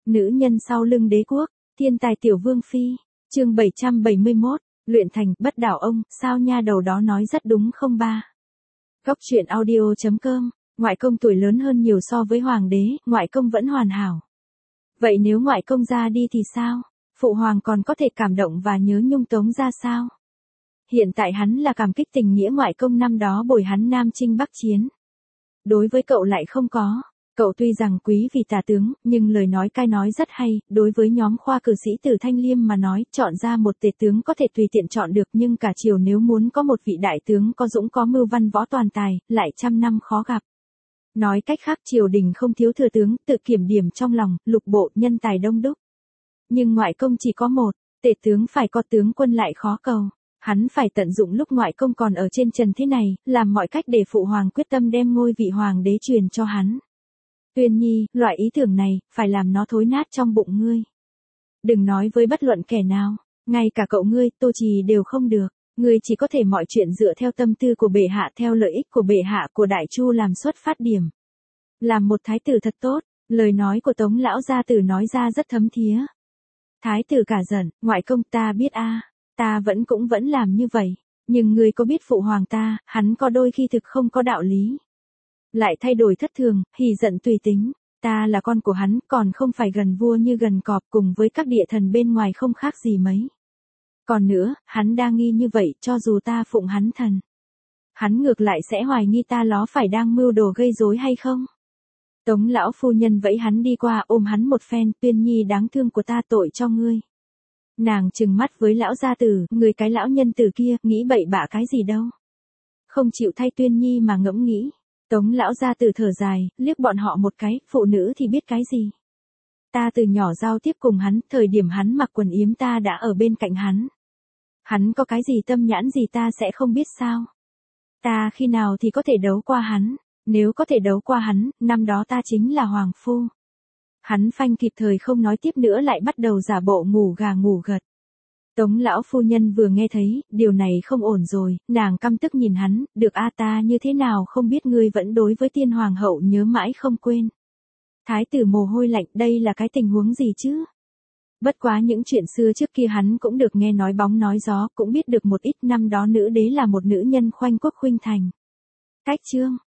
Nữ nhân sau lưng đế quốc, thiên tài tiểu vương phi, chương 771, luyện thành, bất đảo ông, sao nha đầu đó nói rất đúng không ba. Góc truyện audio.com, ngoại công tuổi lớn hơn nhiều so với hoàng đế, ngoại công vẫn hoàn hảo. Vậy nếu ngoại công ra đi thì sao? Phụ hoàng còn có thể cảm động và nhớ nhung Tống ra sao? Hiện tại hắn là cảm kích tình nghĩa ngoại công năm đó bồi hắn Nam Chinh Bắc Chiến. Đối với cậu lại không có. Cậu tuy rằng quý vì tả tướng, nhưng lời nói cai nói rất hay, đối với nhóm khoa cử sĩ từ Thanh Liêm mà nói, chọn ra một tể tướng có thể tùy tiện chọn được, nhưng cả triều nếu muốn có một vị đại tướng có dũng có mưu văn võ toàn tài, lại trăm năm khó gặp. Nói cách khác, triều đình không thiếu thừa tướng, tự kiểm điểm trong lòng, lục bộ nhân tài đông đúc. Nhưng ngoại công chỉ có một, tể tướng phải có tướng quân lại khó cầu. Hắn phải tận dụng lúc ngoại công còn ở trên trần thế này, làm mọi cách để phụ hoàng quyết tâm đem ngôi vị hoàng đế truyền cho hắn. Tuyên Nhi, loại ý tưởng này, phải làm nó thối nát trong bụng ngươi. Đừng nói với bất luận kẻ nào, ngay cả cậu ngươi, Tô Trì đều không được. Ngươi chỉ có thể mọi chuyện dựa theo tâm tư của bệ hạ, theo lợi ích của bệ hạ, của đại chu làm xuất phát điểm. Làm một thái tử thật tốt, lời nói của Tống lão gia tử nói ra rất thấm thía. Thái tử cả giận, ngoại công ta biết a, ta vẫn làm như vậy, nhưng ngươi có biết phụ hoàng ta, hắn có đôi khi thực không có đạo lý. Lại thay đổi thất thường, hỉ giận tùy tính, ta là con của hắn, còn không phải gần vua như gần cọp, cùng với các địa thần bên ngoài không khác gì mấy. Còn nữa, hắn đa nghi như vậy, cho dù ta phụng hắn thần, hắn ngược lại sẽ hoài nghi ta ló phải đang mưu đồ gây rối hay không. Tống lão phu nhân vẫy hắn đi qua, ôm hắn một phen, Tuyên Nhi đáng thương của ta, tội cho ngươi. Nàng trừng mắt với lão gia tử, người cái lão nhân tử kia, nghĩ bậy bạ cái gì đâu. Không chịu thay Tuyên Nhi mà ngẫm nghĩ. Tống lão gia tử thở dài, liếc bọn họ một cái, phụ nữ thì biết cái gì. Ta từ nhỏ giao tiếp cùng hắn, thời điểm hắn mặc quần yếm ta đã ở bên cạnh hắn. Hắn có cái gì tâm nhãn gì ta sẽ không biết sao. Ta khi nào thì có thể đấu qua hắn, nếu có thể đấu qua hắn, năm đó ta chính là hoàng phu. Hắn phanh kịp thời không nói tiếp nữa, lại bắt đầu giả bộ ngủ gà ngủ gật. Tống lão phu nhân vừa nghe thấy, điều này không ổn rồi, nàng căm tức nhìn hắn, được a, ta như thế nào không biết ngươi vẫn đối với tiên hoàng hậu nhớ mãi không quên. Thái tử mồ hôi lạnh, đây là cái tình huống gì chứ? Bất quá những chuyện xưa trước kia hắn cũng được nghe nói bóng nói gió, cũng biết được một ít. Năm đó nữ đế là một nữ nhân khoanh quốc khuynh thành. Cách chương,